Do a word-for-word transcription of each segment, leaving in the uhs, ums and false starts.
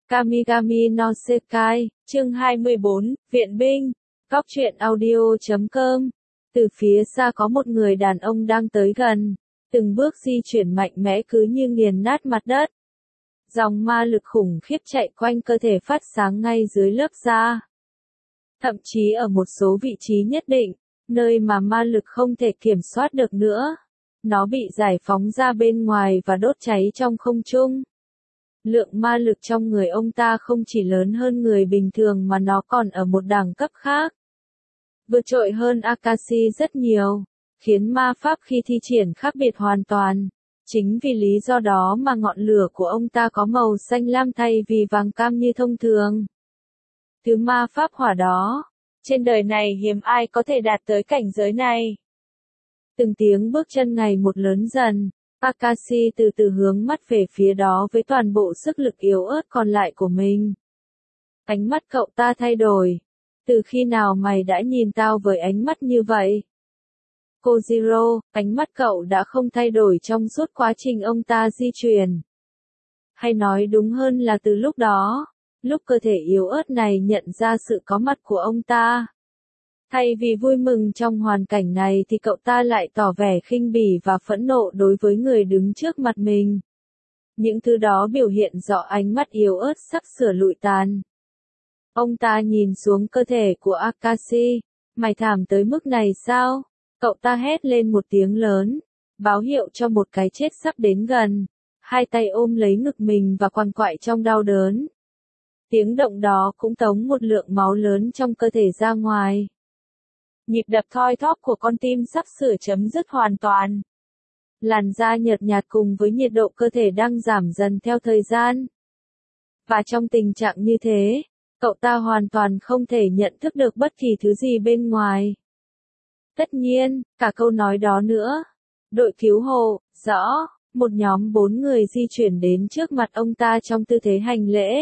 Kamigami no Sekai, chương hai mươi bốn, Viện binh, Góc truyện audio.com. Từ phía xa có một người đàn ông đang tới gần, từng bước di chuyển mạnh mẽ cứ như nghiền nát mặt đất. Dòng ma lực khủng khiếp chạy quanh cơ thể phát sáng ngay dưới lớp da. Thậm chí ở một số vị trí nhất định, nơi mà ma lực không thể kiểm soát được nữa, nó bị giải phóng ra bên ngoài và đốt cháy trong không trung. Lượng ma lực trong người ông ta không chỉ lớn hơn người bình thường mà nó còn ở một đẳng cấp khác. Vượt trội hơn Akashi rất nhiều, khiến ma pháp khi thi triển khác biệt hoàn toàn. Chính vì lý do đó mà ngọn lửa của ông ta có màu xanh lam thay vì vàng cam như thông thường. Thứ ma pháp hỏa đó, trên đời này hiếm ai có thể đạt tới cảnh giới này. Từng tiếng bước chân ngày một lớn dần, Akashi từ từ hướng mắt về phía đó với toàn bộ sức lực yếu ớt còn lại của mình. Ánh mắt cậu ta thay đổi. Từ khi nào mày đã nhìn tao với ánh mắt như vậy? Kojiro, ánh mắt cậu đã không thay đổi trong suốt quá trình ông ta di chuyển. Hay nói đúng hơn là từ lúc đó, lúc cơ thể yếu ớt này nhận ra sự có mặt của ông ta. Thay vì vui mừng trong hoàn cảnh này thì cậu ta lại tỏ vẻ khinh bỉ và phẫn nộ đối với người đứng trước mặt mình. Những thứ đó biểu hiện rõ ánh mắt yếu ớt sắp sửa lụi tàn. Ông ta nhìn xuống cơ thể của Akashi. Mày thảm tới mức này sao? Cậu ta hét lên một tiếng lớn, báo hiệu cho một cái chết sắp đến gần. Hai tay ôm lấy ngực mình và quằn quại trong đau đớn. Tiếng động đó cũng tống một lượng máu lớn trong cơ thể ra ngoài. Nhịp đập thoi thóp của con tim sắp sửa chấm dứt hoàn toàn. Làn da nhợt nhạt cùng với nhiệt độ cơ thể đang giảm dần theo thời gian. Và trong tình trạng như thế, cậu ta hoàn toàn không thể nhận thức được bất kỳ thứ gì bên ngoài. Tất nhiên, cả câu nói đó nữa. Đội cứu hộ, rõ, một nhóm bốn người di chuyển đến trước mặt ông ta trong tư thế hành lễ.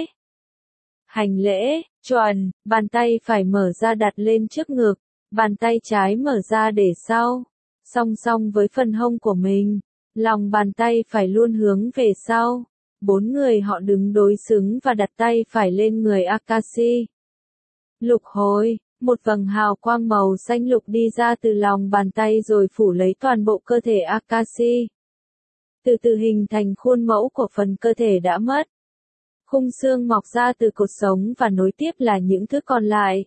Hành lễ, chuẩn, bàn tay phải mở ra đặt lên trước ngực, bàn tay trái mở ra để sau, song song với phần hông của mình, lòng bàn tay phải luôn hướng về sau. Bốn người họ đứng đối xứng và đặt tay phải lên người Akashi. Lục hồi, một vầng hào quang màu xanh lục đi ra từ lòng bàn tay rồi phủ lấy toàn bộ cơ thể Akashi. Từ từ hình thành khuôn mẫu của phần cơ thể đã mất. Khung xương mọc ra từ cột sống và nối tiếp là những thứ còn lại.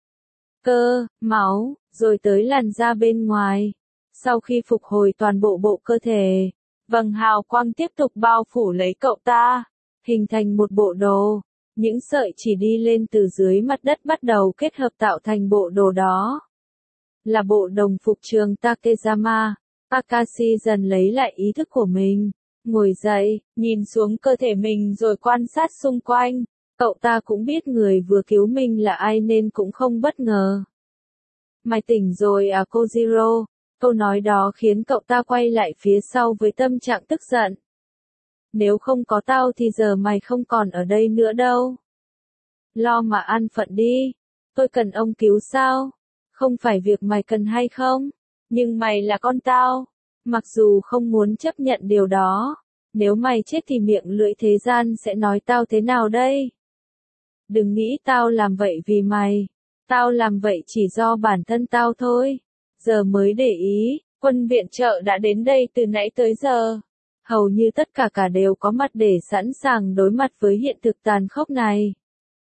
Cơ, máu, rồi tới làn da bên ngoài. Sau khi phục hồi toàn bộ bộ cơ thể, vầng hào quang tiếp tục bao phủ lấy cậu ta, hình thành một bộ đồ. Những sợi chỉ đi lên từ dưới mặt đất bắt đầu kết hợp tạo thành bộ đồ đó. Là bộ đồng phục trường Takezama. Akashi dần lấy lại ý thức của mình, ngồi dậy, nhìn xuống cơ thể mình rồi quan sát xung quanh. Cậu ta cũng biết người vừa cứu mình là ai nên cũng không bất ngờ. Mày tỉnh rồi à Kojiro? Câu nói đó khiến cậu ta quay lại phía sau với tâm trạng tức giận. Nếu không có tao thì giờ mày không còn ở đây nữa đâu. Lo mà ăn phận đi. Tôi cần ông cứu sao? Không phải việc mày cần hay không? Nhưng mày là con tao. Mặc dù không muốn chấp nhận điều đó. Nếu mày chết thì miệng lưỡi thế gian sẽ nói tao thế nào đây? Đừng nghĩ tao làm vậy vì mày. Tao làm vậy chỉ do bản thân tao thôi. Giờ mới để ý, quân viện trợ đã đến đây từ nãy tới giờ. Hầu như tất cả cả đều có mặt để sẵn sàng đối mặt với hiện thực tàn khốc này.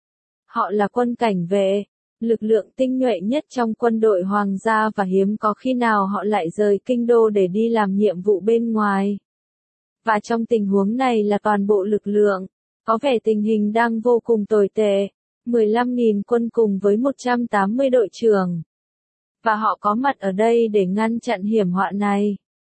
Họ là quân cảnh vệ, lực lượng tinh nhuệ nhất trong quân đội hoàng gia và hiếm có khi nào họ lại rời kinh đô để đi làm nhiệm vụ bên ngoài. Và trong tình huống này là toàn bộ lực lượng, có vẻ tình hình đang vô cùng tồi tệ. mười lăm nghìn quân cùng với một trăm tám mươi đội trưởng. Và họ có mặt ở đây để ngăn chặn hiểm họa này.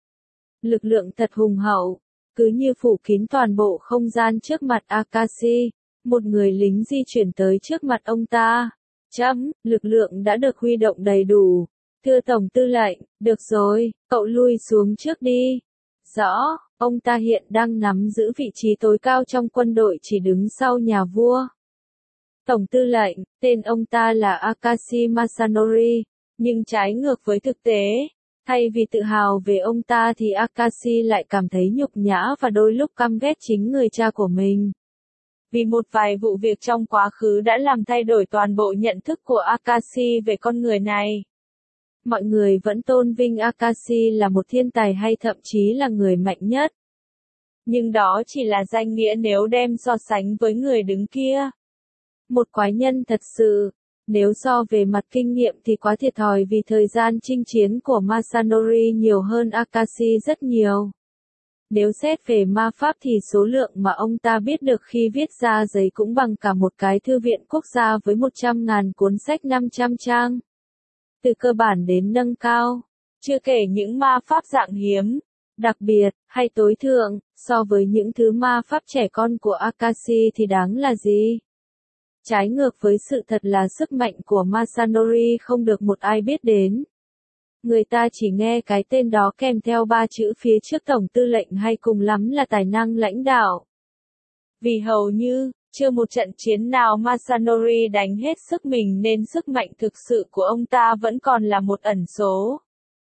Lực lượng thật hùng hậu, cứ như phủ kín toàn bộ không gian trước mặt Akashi. Một người lính di chuyển tới trước mặt ông ta. Chấm, lực lượng đã được huy động đầy đủ. Thưa Tổng Tư lệnh, được rồi, cậu lui xuống trước đi. Rõ, ông ta hiện đang nắm giữ vị trí tối cao trong quân đội chỉ đứng sau nhà vua. Tổng Tư lệnh, tên ông ta là Akashi Masanori, nhưng trái ngược với thực tế. Thay vì tự hào về ông ta thì Akashi lại cảm thấy nhục nhã và đôi lúc căm ghét chính người cha của mình. Vì một vài vụ việc trong quá khứ đã làm thay đổi toàn bộ nhận thức của Akashi về con người này. Mọi người vẫn tôn vinh Akashi là một thiên tài hay thậm chí là người mạnh nhất. Nhưng đó chỉ là danh nghĩa nếu đem so sánh với người đứng kia. Một quái nhân thật sự. Nếu so về mặt kinh nghiệm thì quá thiệt thòi vì thời gian chinh chiến của Masanori nhiều hơn Akashi rất nhiều. Nếu xét về ma pháp thì số lượng mà ông ta biết được khi viết ra giấy cũng bằng cả một cái thư viện quốc gia với một trăm nghìn cuốn sách năm trăm trang. Từ cơ bản đến nâng cao, chưa kể những ma pháp dạng hiếm, đặc biệt, hay tối thượng, so với những thứ ma pháp trẻ con của Akashi thì đáng là gì? Trái ngược với sự thật là sức mạnh của Masanori không được một ai biết đến. Người ta chỉ nghe cái tên đó kèm theo ba chữ phía trước tổng tư lệnh hay cùng lắm là tài năng lãnh đạo. Vì hầu như, chưa một trận chiến nào Masanori đánh hết sức mình nên sức mạnh thực sự của ông ta vẫn còn là một ẩn số.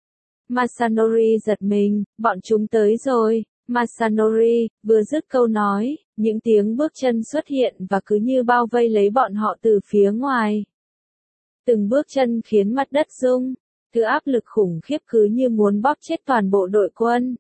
Masanori giật mình, bọn chúng tới rồi. Masanori, vừa dứt câu nói, những tiếng bước chân xuất hiện và cứ như bao vây lấy bọn họ từ phía ngoài. Từng bước chân khiến mặt đất rung, thứ áp lực khủng khiếp cứ như muốn bóp chết toàn bộ đội quân.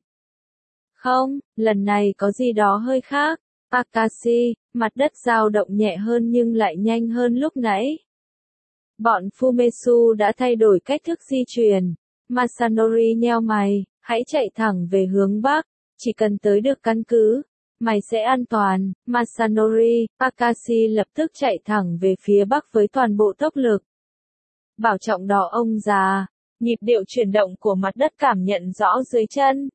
Không, lần này có gì đó hơi khác. Akashi, mặt đất dao động nhẹ hơn nhưng lại nhanh hơn lúc nãy. Bọn Fumetsu đã thay đổi cách thức di chuyển. Masanori nheo mày, hãy chạy thẳng về hướng Bắc. Chỉ cần tới được căn cứ, mày sẽ an toàn. Masanori, Akashi lập tức chạy thẳng về phía Bắc với toàn bộ tốc lực. Bảo trọng đó ông già, nhịp điệu chuyển động của mặt đất cảm nhận rõ dưới chân.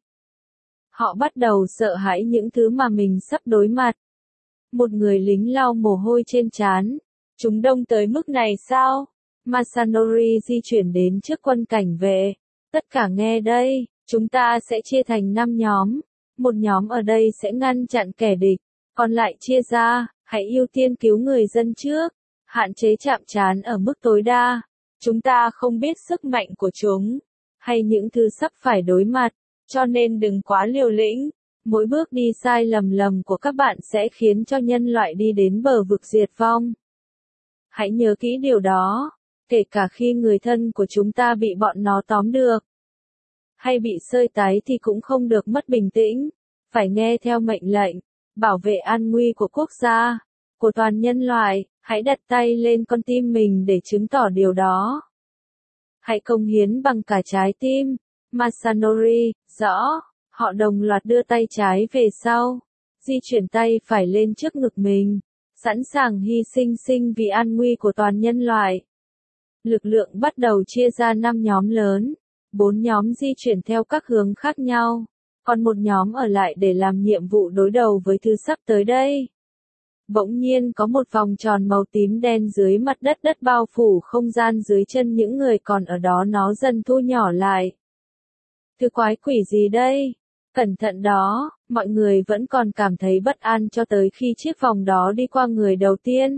Họ bắt đầu sợ hãi những thứ mà mình sắp đối mặt. Một người lính lau mồ hôi trên trán. Chúng đông tới mức này sao? Masanori di chuyển đến trước quân cảnh vệ. Tất cả nghe đây, chúng ta sẽ chia thành năm nhóm. Một nhóm ở đây sẽ ngăn chặn kẻ địch, còn lại chia ra, hãy ưu tiên cứu người dân trước, hạn chế chạm trán ở mức tối đa. Chúng ta không biết sức mạnh của chúng, hay những thứ sắp phải đối mặt, cho nên đừng quá liều lĩnh. Mỗi bước đi sai lầm lầm của các bạn sẽ khiến cho nhân loại đi đến bờ vực diệt vong. Hãy nhớ kỹ điều đó, kể cả khi người thân của chúng ta bị bọn nó tóm được. Hay bị sơi tái thì cũng không được mất bình tĩnh, phải nghe theo mệnh lệnh, bảo vệ an nguy của quốc gia, của toàn nhân loại, hãy đặt tay lên con tim mình để chứng tỏ điều đó. Hãy cống hiến bằng cả trái tim. Masanori, rõ, họ đồng loạt đưa tay trái về sau, di chuyển tay phải lên trước ngực mình, sẵn sàng hy sinh sinh vì an nguy của toàn nhân loại. Lực lượng bắt đầu chia ra năm nhóm lớn. Bốn nhóm di chuyển theo các hướng khác nhau, còn một nhóm ở lại để làm nhiệm vụ đối đầu với thứ sắp tới đây. Bỗng nhiên có một vòng tròn màu tím đen dưới mặt đất, đất bao phủ không gian dưới chân những người còn ở đó, nó dần thu nhỏ lại. Thứ quái quỷ gì đây? Cẩn thận đó, mọi người vẫn còn cảm thấy bất an cho tới khi chiếc vòng đó đi qua người đầu tiên.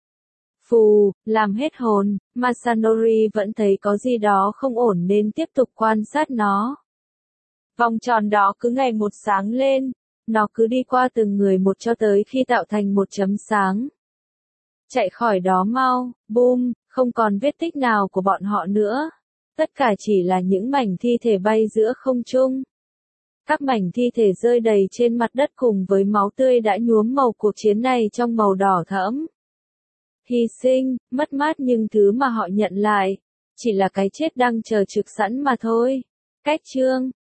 Phù, làm hết hồn, Masanori vẫn thấy có gì đó không ổn nên tiếp tục quan sát nó. Vòng tròn đó cứ ngày một sáng lên, nó cứ đi qua từng người một cho tới khi tạo thành một chấm sáng. Chạy khỏi đó mau, boom, không còn vết tích nào của bọn họ nữa. Tất cả chỉ là những mảnh thi thể bay giữa không trung. Các mảnh thi thể rơi đầy trên mặt đất cùng với máu tươi đã nhuốm màu cuộc chiến này trong màu đỏ thẫm. Hy sinh, mất mát nhưng thứ mà họ nhận lại, chỉ là cái chết đang chờ trực sẵn mà thôi. Cách chương